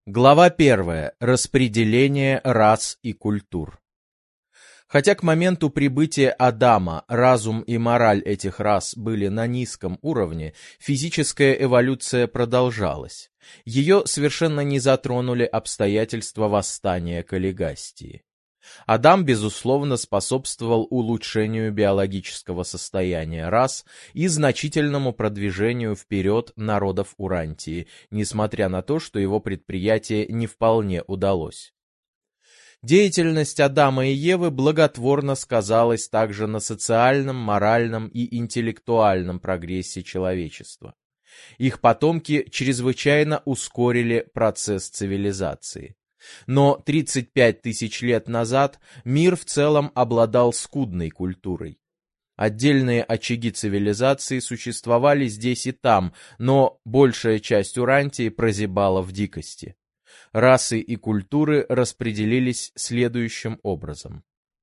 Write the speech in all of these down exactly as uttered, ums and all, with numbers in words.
Глава первая. Распределение рас и культур. Хотя к моменту прибытия Адама разум и мораль этих рас были на низком уровне, физическая эволюция продолжалась. Ее совершенно не затронули обстоятельства восстания Каллигастии. Адам, безусловно, способствовал улучшению биологического состояния рас и значительному продвижению вперед народов Урантии, несмотря на то, что его предприятие не вполне удалось. Деятельность Адама и Евы благотворно сказалась также на социальном, моральном и интеллектуальном прогрессе человечества. Их потомки чрезвычайно ускорили процесс цивилизации. Но тридцать пять тысяч лет назад мир в целом обладал скудной культурой. Отдельные очаги цивилизации существовали здесь и там, но большая часть Урантии прозябала в дикости. Расы и культуры распределились следующим образом.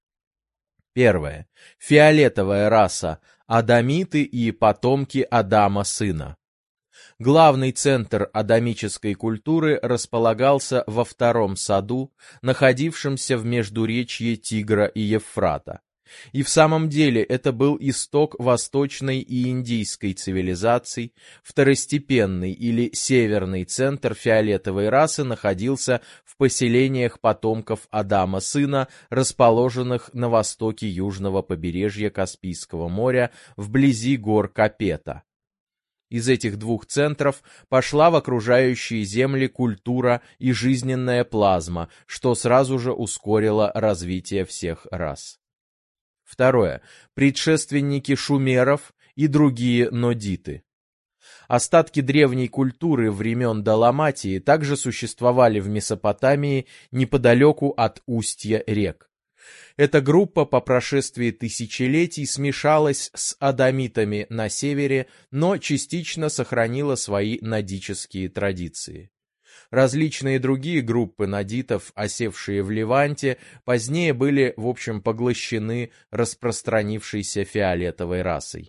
Первое. Фиолетовая раса – адамиты и потомки Адама сына. Главный центр адамической культуры располагался во втором саду, находившемся в междуречье Тигра и Евфрата. И в самом деле это был исток восточной и индийской цивилизаций, второстепенный или северный центр фиолетовой расы находился в поселениях потомков Адама сына, расположенных на востоке южного побережья Каспийского моря вблизи гор Капета. Из этих двух центров пошла в окружающие земли культура и жизненная плазма, что сразу же ускорило развитие всех рас. Второе. Предшественники шумеров и другие нодиты. Остатки древней культуры времен Даламатии также существовали в Месопотамии неподалеку от устья рек. Эта группа по прошествии тысячелетий смешалась с адамитами на севере, но частично сохранила свои нодические традиции. Различные другие группы нодитов, осевшие в Леванте, позднее были, в общем, поглощены распространившейся фиолетовой расой.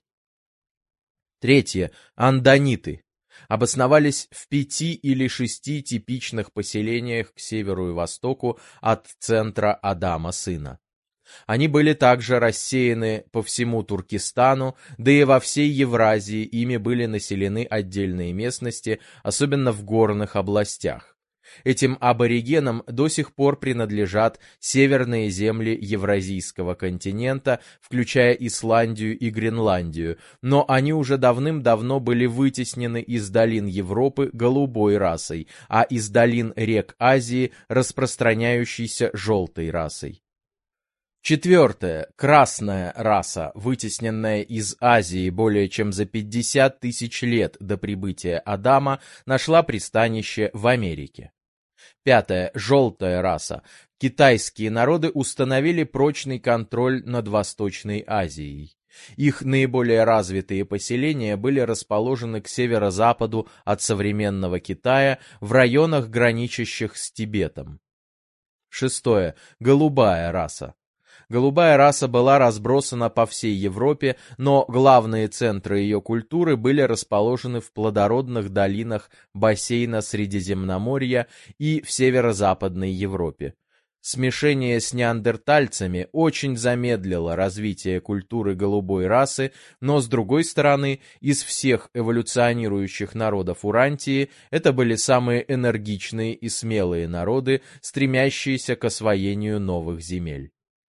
Третье. Андониты. Обосновались в пяти или шести типичных поселениях к северу и востоку от центра Адама сына. Они были также рассеяны по всему Туркестану, да и во всей Евразии ими были населены отдельные местности, особенно в горных областях. Этим аборигенам до сих пор принадлежат северные земли Евразийского континента, включая Исландию и Гренландию, но они уже давным-давно были вытеснены из долин Европы голубой расой, а из долин рек Азии распространяющейся желтой расой. Четвертое. Красная раса, вытесненная из Азии более чем за пятьдесят тысяч лет до прибытия Адама, нашла пристанище в Америке. Пятое. Желтая раса. Китайские народы установили прочный контроль над Восточной Азией. Их наиболее развитые поселения были расположены к северо-западу от современного Китая в районах, граничащих с Тибетом. Шестое. Голубая раса. Голубая раса была разбросана по всей Европе, но главные центры ее культуры были расположены в плодородных долинах бассейна Средиземноморья и в северо-западной Европе. Смешение с неандертальцами очень замедлило развитие культуры голубой расы, но, с другой стороны, из всех эволюционирующих народов Урантии это были самые энергичные и смелые народы, стремящиеся к освоению новых земель.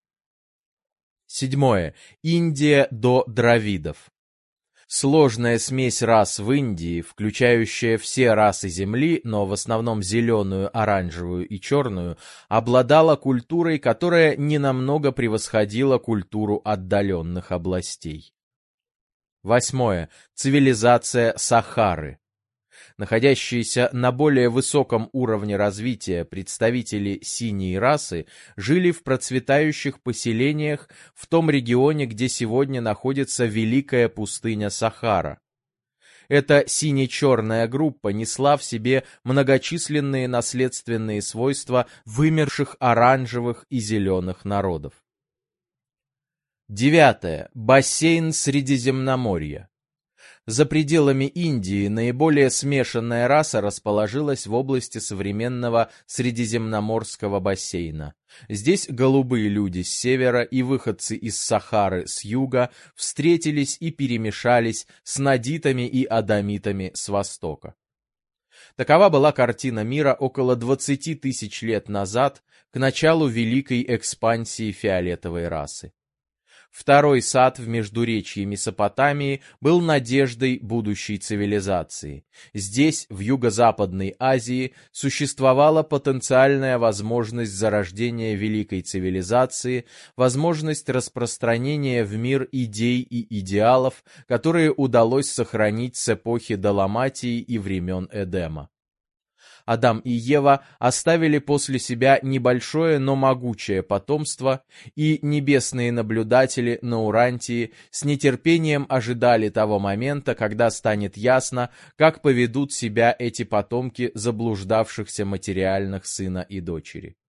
Седьмое. Индия до дравидов. Сложная смесь рас в Индии, включающая все расы Земли, но в основном зеленую, оранжевую и черную, обладала культурой, которая ненамного превосходила культуру отдаленных областей. Восьмое. Цивилизация Сахары. Находящиеся на более высоком уровне развития представители синей расы жили в процветающих поселениях в том регионе, где сегодня находится Великая пустыня Сахара. Эта сине-черная группа несла в себе многочисленные наследственные свойства вымерших оранжевых и зеленых народов. Девятое. Бассейн Средиземноморья. За пределами Индии наиболее смешанная раса расположилась в области современного Средиземноморского бассейна. Здесь голубые люди с севера и выходцы из Сахары с юга встретились и перемешались с надитами и адамитами с востока. Такова была картина мира около двадцати тысяч лет назад, к началу великой экспансии фиолетовой расы. Второй сад в междуречье Месопотамии был надеждой будущей цивилизации. Здесь, в Юго-Западной Азии, существовала потенциальная возможность зарождения великой цивилизации, возможность распространения в мир идей и идеалов, которые удалось сохранить с эпохи Даламатии и времен Эдема. Адам и Ева оставили после себя небольшое, но могучее потомство, и небесные наблюдатели на Урантии с нетерпением ожидали того момента, когда станет ясно, как поведут себя эти потомки заблуждавшихся материальных сына и дочери.